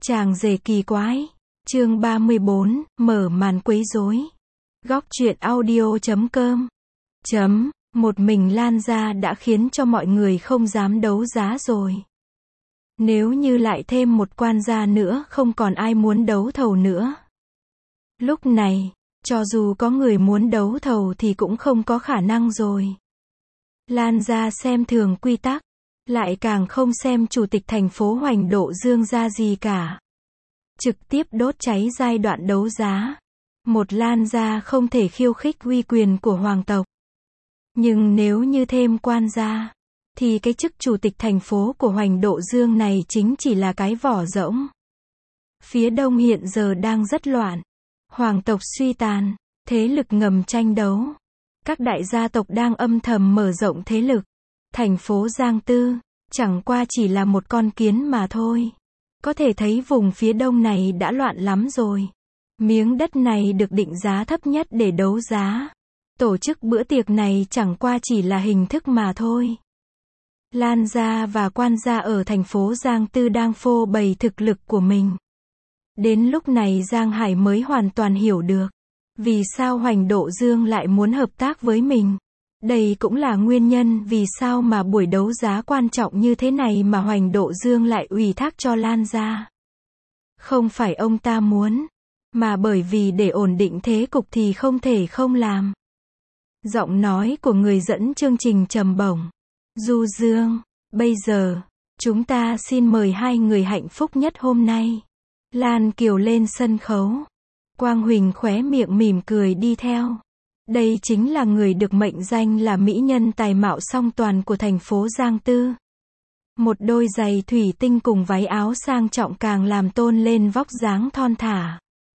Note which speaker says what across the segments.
Speaker 1: Chàng rể kỳ quái. Chương 34, mở màn quấy rối. Góc truyện audio.com. Một mình Lan gia đã khiến cho mọi người không dám đấu giá rồi. Nếu như lại thêm một quan gia nữa, không còn ai muốn đấu thầu nữa. Lúc này, cho dù có người muốn đấu thầu thì cũng không có khả năng rồi. Lan gia xem thường quy tắc, lại càng không xem chủ tịch thành phố Hoành Độ Dương ra gì cả. Trực tiếp đốt cháy giai đoạn đấu giá. Một Lan gia không thể khiêu khích uy quyền của hoàng tộc. Nhưng nếu như thêm quan gia, thì cái chức chủ tịch thành phố của Hoành Độ Dương này chính chỉ là cái vỏ rỗng. Phía đông hiện giờ đang rất loạn. Hoàng tộc suy tàn, thế lực ngầm tranh đấu. Các đại gia tộc đang âm thầm mở rộng thế lực. Thành phố Giang Tư, chẳng qua chỉ là một con kiến mà thôi. Có thể thấy vùng phía đông này đã loạn lắm rồi. Miếng đất này được định giá thấp nhất để đấu giá. Tổ chức bữa tiệc này chẳng qua chỉ là hình thức mà thôi. Lan gia và quan gia ở thành phố Giang Tư đang phô bày thực lực của mình. Đến lúc này Giang Hải mới hoàn toàn hiểu được vì sao Hoành Độ Dương lại muốn hợp tác với mình. Đây cũng là nguyên nhân vì sao mà buổi đấu giá quan trọng như thế này mà Hoành Độ Dương lại ủy thác cho Lan gia. Không phải ông ta muốn, mà bởi vì để ổn định thế cục thì không thể không làm. Giọng nói của người dẫn chương trình trầm bổng. Du Dương, bây giờ, chúng ta xin mời hai người hạnh phúc nhất hôm nay. Lan Kiều lên sân khấu. Quang Huỳnh khóe miệng mỉm cười đi theo. Đây chính là người được mệnh danh là mỹ nhân tài mạo song toàn của thành phố Giang Tư. Một đôi giày thủy tinh cùng váy áo sang trọng càng làm tôn lên vóc dáng thon thả.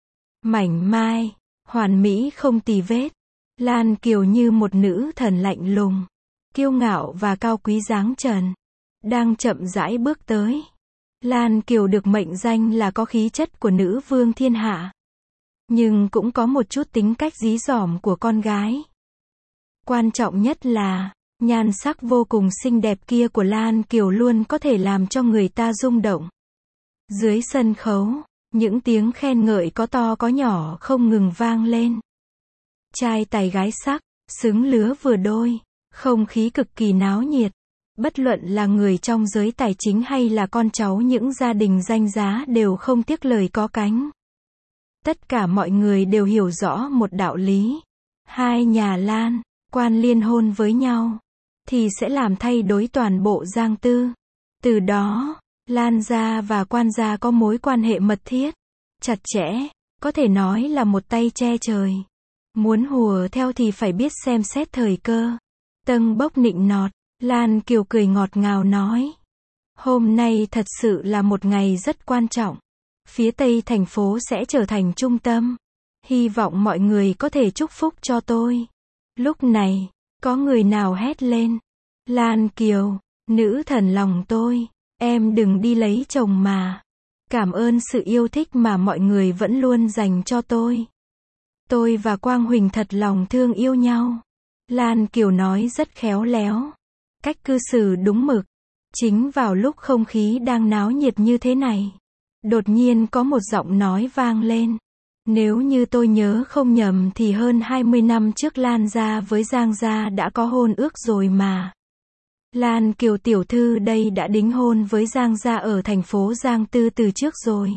Speaker 1: Mảnh mai, hoàn mỹ không tì vết. Lan Kiều như một nữ thần lạnh lùng, kiêu ngạo và cao quý dáng trần. Đang chậm rãi bước tới. Lan Kiều được mệnh danh là có khí chất của nữ vương thiên hạ. Nhưng cũng có một chút tính cách dí dỏm của con gái. Quan trọng nhất là, nhan sắc vô cùng xinh đẹp kia của Lan Kiều luôn có thể làm cho người ta rung động. Dưới sân khấu, những tiếng khen ngợi có to có nhỏ không ngừng vang lên. Trai tài gái sắc, xứng lứa vừa đôi, không khí cực kỳ náo nhiệt. Bất luận là người trong giới tài chính hay là con cháu những gia đình danh giá đều không tiếc lời có cánh. Tất cả mọi người đều hiểu rõ một đạo lý. Hai nhà Lan, quan liên hôn với nhau, thì sẽ làm thay đổi toàn bộ Giang Tư. Từ đó, Lan gia và quan gia có mối quan hệ mật thiết, chặt chẽ, có thể nói là một tay che trời. Muốn hùa theo thì phải biết xem xét thời cơ. Tâng bốc nịnh nọt, Lan Kiều cười ngọt ngào nói. Hôm nay thật sự là một ngày rất quan trọng. Phía Tây thành phố sẽ trở thành trung tâm. Hy vọng mọi người có thể chúc phúc cho tôi. Lúc này, có người nào hét lên. Lan Kiều, nữ thần lòng tôi, em đừng đi lấy chồng mà. Cảm ơn sự yêu thích mà mọi người vẫn luôn dành cho tôi. Tôi và Quang Huỳnh thật lòng thương yêu nhau. Lan Kiều nói rất khéo léo. Cách cư xử đúng mực. Chính vào lúc không khí đang náo nhiệt như thế này, đột nhiên có một giọng nói vang lên. Nếu như tôi nhớ không nhầm thì hơn 20 năm trước Lan gia với Giang gia đã có hôn ước rồi mà. Lan Kiều tiểu thư đây đã đính hôn với Giang gia ở thành phố Giang Tư từ trước rồi.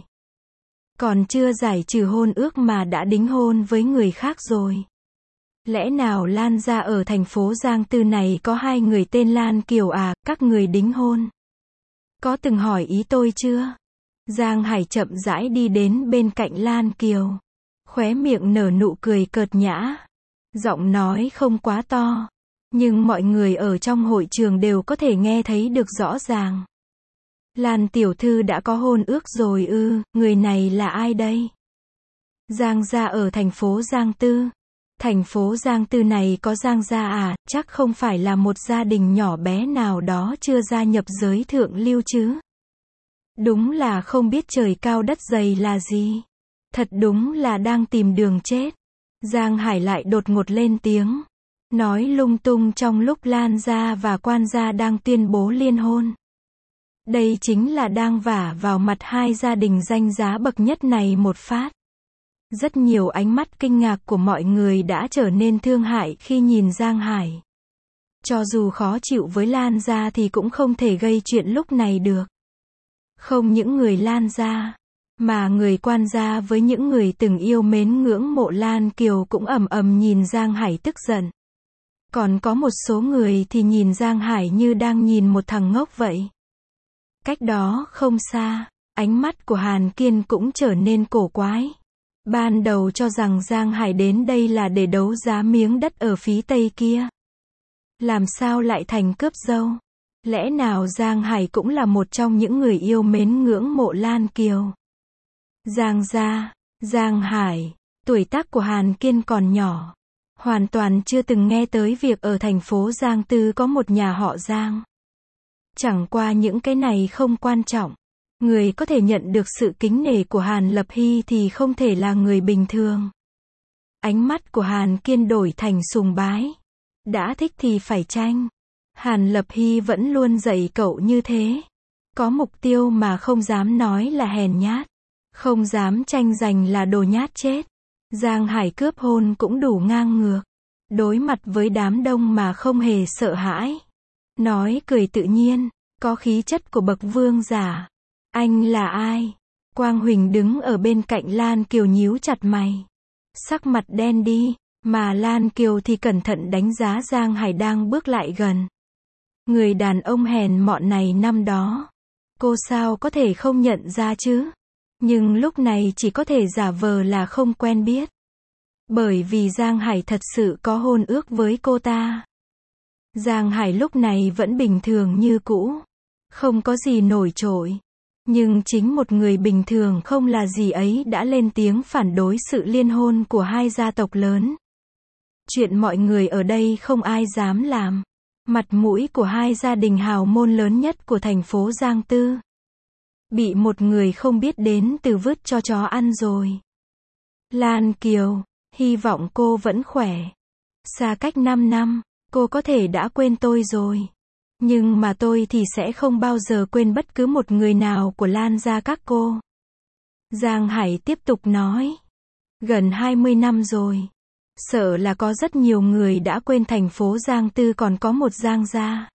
Speaker 1: Còn chưa giải trừ hôn ước mà đã đính hôn với người khác rồi. Lẽ nào Lan gia ở thành phố Giang Tư này có hai người tên Lan Kiều à, các người đính hôn? Có từng hỏi ý tôi chưa? Giang Hải chậm rãi đi đến bên cạnh Lan Kiều. Khóe miệng nở nụ cười cợt nhã. Giọng nói không quá to, nhưng mọi người ở trong hội trường đều có thể nghe thấy được rõ ràng. Lan tiểu thư đã có hôn ước rồi ư, người này là ai đây? Giang gia ở thành phố Giang Tư. Thành phố Giang Tư này có Giang gia à, chắc không phải là một gia đình nhỏ bé nào đó chưa gia nhập giới thượng lưu chứ. Đúng là không biết trời cao đất dày là gì. Thật đúng là đang tìm đường chết. Giang Hải lại đột ngột lên tiếng. Nói lung tung trong lúc Lan gia và quan gia đang tuyên bố liên hôn. Đây chính là đang vả vào mặt hai gia đình danh giá bậc nhất này một phát. Rất nhiều ánh mắt kinh ngạc của mọi người đã trở nên thương hại khi nhìn Giang Hải. Cho dù khó chịu với Lan gia thì cũng không thể gây chuyện lúc này được. Không những người Lan gia, mà người Quan gia với những người từng yêu mến ngưỡng mộ Lan Kiều cũng ầm ầm nhìn Giang Hải tức giận. Còn có một số người thì nhìn Giang Hải như đang nhìn một thằng ngốc vậy. Cách đó không xa, ánh mắt của Hàn Kiên cũng trở nên cổ quái. Ban đầu cho rằng Giang Hải đến đây là để đấu giá miếng đất ở phía tây kia. Làm sao lại thành cướp dâu? Lẽ nào Giang Hải cũng là một trong những người yêu mến ngưỡng mộ Lan Kiều? Giang gia, Giang Hải, tuổi tác của Hàn Kiên còn nhỏ. Hoàn toàn chưa từng nghe tới việc ở thành phố Giang Tư có một nhà họ Giang. Chẳng qua những cái này không quan trọng. Người có thể nhận được sự kính nể của Hàn Lập Hy thì không thể là người bình thường. Ánh mắt của Hàn Kiên đổi thành sùng bái. Đã thích thì phải tranh. Hàn Lập Hy vẫn luôn dạy cậu như thế. Có mục tiêu mà không dám nói là hèn nhát. Không dám tranh giành là đồ nhát chết. Giang Hải cướp hôn cũng đủ ngang ngược. Đối mặt với đám đông mà không hề sợ hãi. Nói cười tự nhiên, có khí chất của bậc vương giả. Anh là ai? Quang Huỳnh đứng ở bên cạnh Lan Kiều nhíu chặt mày. Sắc mặt đen đi, mà Lan Kiều thì cẩn thận đánh giá Giang Hải đang bước lại gần. Người đàn ông hèn mọn này năm đó. Cô sao có thể không nhận ra chứ? Nhưng lúc này chỉ có thể giả vờ là không quen biết. Bởi vì Giang Hải thật sự có hôn ước với cô ta. Giang Hải lúc này vẫn bình thường như cũ. Không có gì nổi trội. Nhưng chính một người bình thường không là gì ấy đã lên tiếng phản đối sự liên hôn của hai gia tộc lớn. Chuyện mọi người ở đây không ai dám làm. Mặt mũi của hai gia đình hào môn lớn nhất của thành phố Giang Tư. Bị một người không biết đến từ vứt cho chó ăn rồi. Lan Kiều, hy vọng cô vẫn khỏe. Xa cách 5 năm, cô có thể đã quên tôi rồi. Nhưng mà tôi thì sẽ không bao giờ quên bất cứ một người nào của Lan gia các cô. Giang Hải tiếp tục nói. Gần 20 năm rồi. Sợ là có rất nhiều người đã quên thành phố Giang Tư còn có một Giang gia.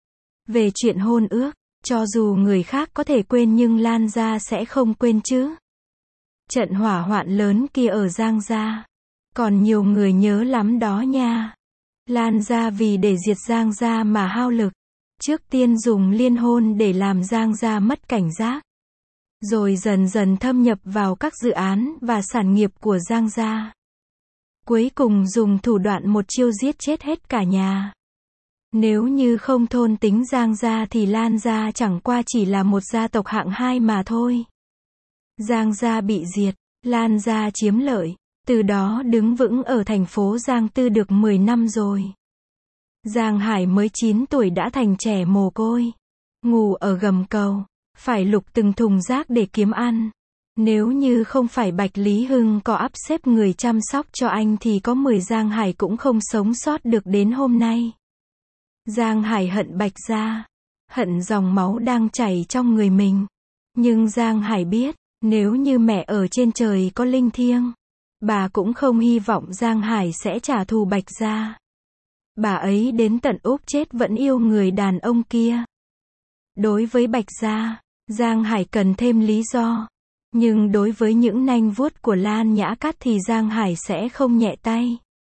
Speaker 1: Về chuyện hôn ước, cho dù người khác có thể quên nhưng Lan gia sẽ không quên chứ. Trận hỏa hoạn lớn kia ở Giang gia. Còn nhiều người nhớ lắm đó nha. Lan gia vì để diệt Giang gia mà hao lực. Trước tiên dùng liên hôn để làm Giang gia mất cảnh giác. Rồi dần dần thâm nhập vào các dự án và sản nghiệp của Giang gia. Cuối cùng dùng thủ đoạn một chiêu giết chết hết cả nhà. Nếu như không thôn tính Giang gia thì Lan gia chẳng qua chỉ là một gia tộc hạng 2 mà thôi. Giang gia bị diệt, Lan gia chiếm lợi, từ đó đứng vững ở thành phố Giang Tư được 10 năm rồi. Giang Hải mới 9 tuổi đã thành trẻ mồ côi. Ngủ ở gầm cầu, phải lục từng thùng rác để kiếm ăn. Nếu như không phải Bạch Lý Hưng có ắp xếp người chăm sóc cho anh thì có 10 Giang Hải cũng không sống sót được đến hôm nay. Giang Hải hận Bạch gia, hận dòng máu đang chảy trong người mình. Nhưng Giang Hải biết, nếu như mẹ ở trên trời có linh thiêng, bà cũng không hy vọng Giang Hải sẽ trả thù Bạch gia. Bà ấy đến tận úp chết vẫn yêu người đàn ông kia. Đối với Bạch gia, Giang Hải cần thêm lý do. Nhưng đối với những nanh vuốt của Lan Nhã Cát thì Giang Hải sẽ không nhẹ tay.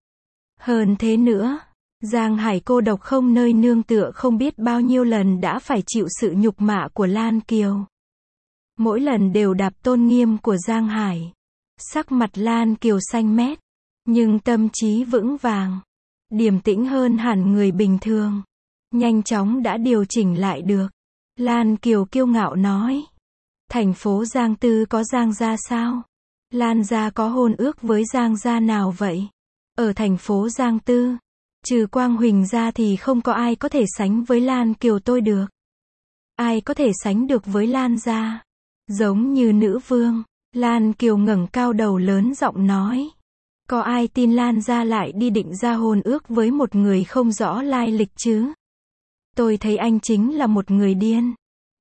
Speaker 1: Hơn thế nữa, Giang Hải cô độc không nơi nương tựa không biết bao nhiêu lần đã phải chịu sự nhục mạ của Lan Kiều. Mỗi lần đều đạp tôn nghiêm của Giang Hải. Sắc mặt Lan Kiều xanh mét, nhưng tâm trí vững vàng, điềm tĩnh hơn hẳn người bình thường. Nhanh chóng đã điều chỉnh lại được. Lan Kiều kiêu ngạo nói. Thành phố Giang Tư có Giang gia sao? Lan gia có hôn ước với Giang gia nào vậy? Ở thành phố Giang Tư, trừ Quang Huỳnh ra thì không có ai có thể sánh với Lan Kiều tôi được. Ai có thể sánh được với Lan gia? Giống như nữ vương, Lan Kiều ngẩng cao đầu lớn giọng nói. Có ai tin Lan gia lại đi định ra hôn ước với một người không rõ lai lịch chứ? Tôi thấy anh chính là một người điên.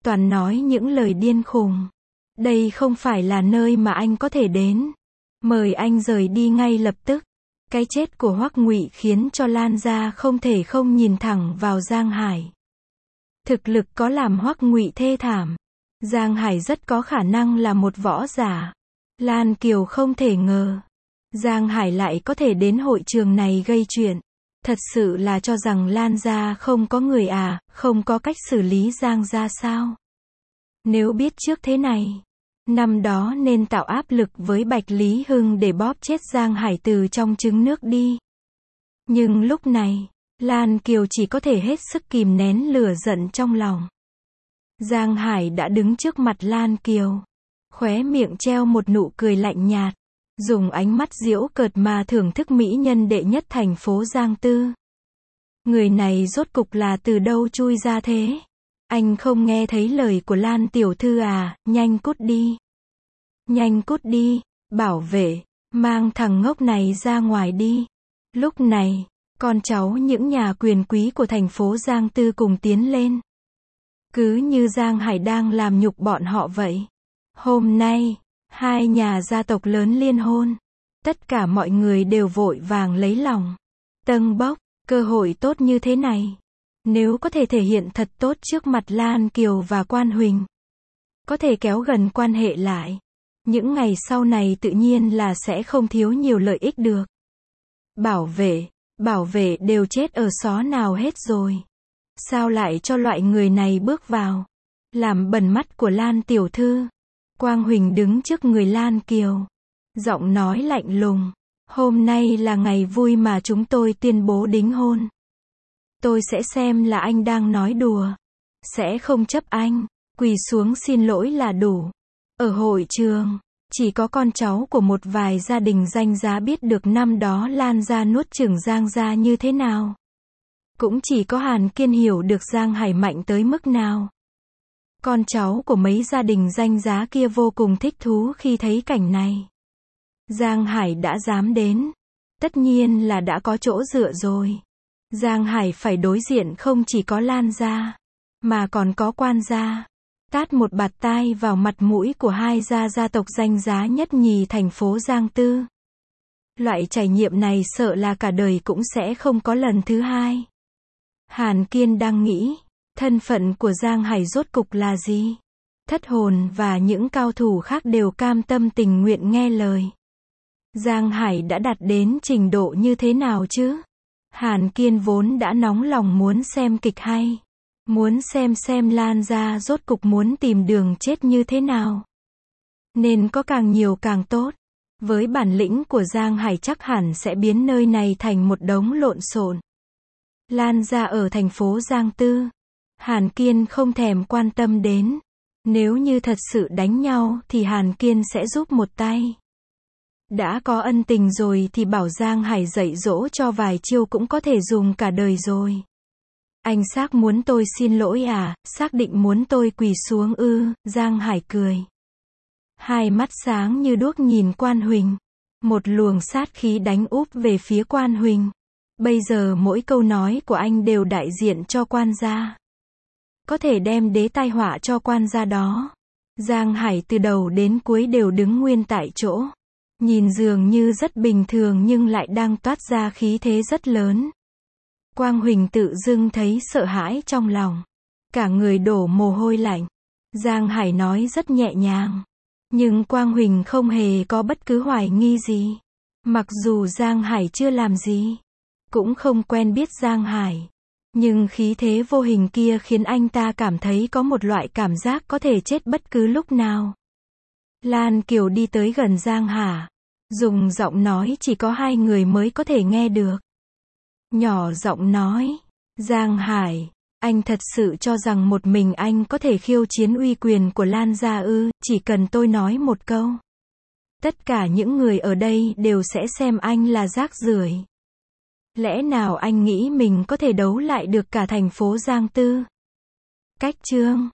Speaker 1: toàn nói những lời điên khùng. Đây không phải là nơi mà anh có thể đến. Mời anh rời đi ngay lập tức. Cái chết của Hoắc Ngụy khiến cho Lan gia không thể không nhìn thẳng vào Giang Hải. Thực lực có làm Hoắc Ngụy thê thảm. Giang Hải rất có khả năng là một võ giả. Lan Kiều không thể ngờ. Giang Hải lại có thể đến hội trường này gây chuyện. Thật sự là cho rằng Lan gia không có người à, không có cách xử lý Giang gia sao? Nếu biết trước thế này, năm đó nên tạo áp lực với Bạch Lý Hưng để bóp chết Giang Hải từ trong trứng nước đi. Nhưng lúc này, Lan Kiều chỉ có thể hết sức kìm nén lửa giận trong lòng. Giang Hải đã đứng trước mặt Lan Kiều, khóe miệng treo một nụ cười lạnh nhạt, dùng ánh mắt giễu cợt mà thưởng thức mỹ nhân đệ nhất thành phố Giang Tư. Người này rốt cục là từ đâu chui ra thế? Anh không nghe thấy lời của Lan tiểu thư à, nhanh cút đi. Nhanh cút đi, bảo vệ, mang thằng ngốc này ra ngoài đi. Lúc này, con cháu những nhà quyền quý của thành phố Giang Tư cùng tiến lên. Cứ như Giang Hải đang làm nhục bọn họ vậy. Hôm nay, hai nhà gia tộc lớn liên hôn. Tất cả mọi người đều vội vàng lấy lòng. Tâng bốc, cơ hội tốt như thế này. Nếu có thể thể hiện thật tốt trước mặt Lan Kiều và Quan Huỳnh, có thể kéo gần quan hệ lại, những ngày sau này tự nhiên là sẽ không thiếu nhiều lợi ích được. Bảo vệ đều chết ở xó nào hết rồi. Sao lại cho loại người này bước vào, làm bẩn mắt của Lan tiểu thư? Quang Huỳnh đứng trước người Lan Kiều, giọng nói lạnh lùng. Hôm nay là ngày vui mà chúng tôi tuyên bố đính hôn. Tôi sẽ xem là anh đang nói đùa. Sẽ không chấp anh, quỳ xuống xin lỗi là đủ. Ở hội trường, chỉ có con cháu của một vài gia đình danh giá biết được năm đó Lan gia nuốt chửng Giang gia như thế nào. Cũng chỉ có Hàn Kiên hiểu được Giang Hải mạnh tới mức nào. Con cháu của mấy gia đình danh giá kia vô cùng thích thú khi thấy cảnh này. Giang Hải đã dám đến, tất nhiên là đã có chỗ dựa rồi. Giang Hải phải đối diện không chỉ có Lan gia, mà còn có Quan gia. Tát một bạt tai vào mặt mũi của hai gia tộc danh giá nhất nhì thành phố Giang Tư. Loại trải nghiệm này sợ là cả đời cũng sẽ không có lần thứ hai. Hàn Kiên đang nghĩ, thân phận của Giang Hải rốt cục là gì? Thất hồn và những cao thủ khác đều cam tâm tình nguyện nghe lời. Giang Hải đã đạt đến trình độ như thế nào chứ? Hàn Kiên vốn đã nóng lòng muốn xem kịch hay. Muốn xem Lan gia rốt cục muốn tìm đường chết như thế nào. Nên có càng nhiều càng tốt. Với bản lĩnh của Giang Hải chắc hẳn sẽ biến nơi này thành một đống lộn xộn. Lan gia ở thành phố Giang Tư. Hàn Kiên không thèm quan tâm đến. Nếu như thật sự đánh nhau thì Hàn Kiên sẽ giúp một tay. Đã có ân tình rồi thì bảo Giang Hải dạy dỗ cho vài chiêu cũng có thể dùng cả đời rồi. Anh xác muốn tôi xin lỗi à, xác định muốn tôi quỳ xuống ư? Giang Hải cười. Hai mắt sáng như đuốc nhìn Quan Huỳnh. Một luồng sát khí đánh úp về phía Quan Huỳnh. Bây giờ mỗi câu nói của anh đều đại diện cho Quan gia. Có thể đem đế tai họa cho Quan gia đó. Giang Hải từ đầu đến cuối đều đứng nguyên tại chỗ. Nhìn dường như rất bình thường nhưng lại đang toát ra khí thế rất lớn. Quang Huỳnh tự dưng thấy sợ hãi trong lòng. Cả người đổ mồ hôi lạnh. Giang Hải nói rất nhẹ nhàng. Nhưng Quang Huỳnh không hề có bất cứ hoài nghi gì. Mặc dù Giang Hải chưa làm gì. Cũng không quen biết Giang Hải. Nhưng khí thế vô hình kia khiến anh ta cảm thấy có một loại cảm giác có thể chết bất cứ lúc nào. Lan Kiều đi tới gần Giang Hải. Dùng giọng nói chỉ có hai người mới có thể nghe được. Nhỏ giọng nói. Giang Hải, anh thật sự cho rằng một mình anh có thể khiêu chiến uy quyền của Lan gia ư? Chỉ cần tôi nói một câu. Tất cả những người ở đây đều sẽ xem anh là rác rưởi. Lẽ nào anh nghĩ mình có thể đấu lại được cả thành phố Giang Tư? Cách chương